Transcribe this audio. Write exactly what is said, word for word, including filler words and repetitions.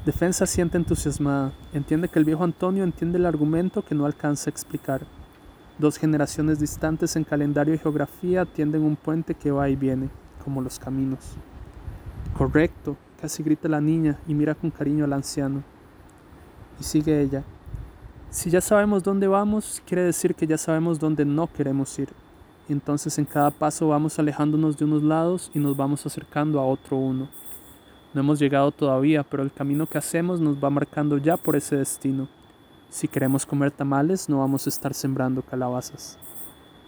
Defensa siente entusiasmada. Entiende que el viejo Antonio entiende el argumento que no alcanza a explicar. Dos generaciones distantes en calendario y geografía tienden un puente que va y viene, como los caminos. Correcto, casi grita la niña y mira con cariño al anciano. Y sigue ella. Si ya sabemos dónde vamos, quiere decir que ya sabemos dónde no queremos ir. Y entonces en cada paso vamos alejándonos de unos lados y nos vamos acercando a otro uno. No hemos llegado todavía, pero el camino que hacemos nos va marcando ya por ese destino. Si queremos comer tamales, no vamos a estar sembrando calabazas.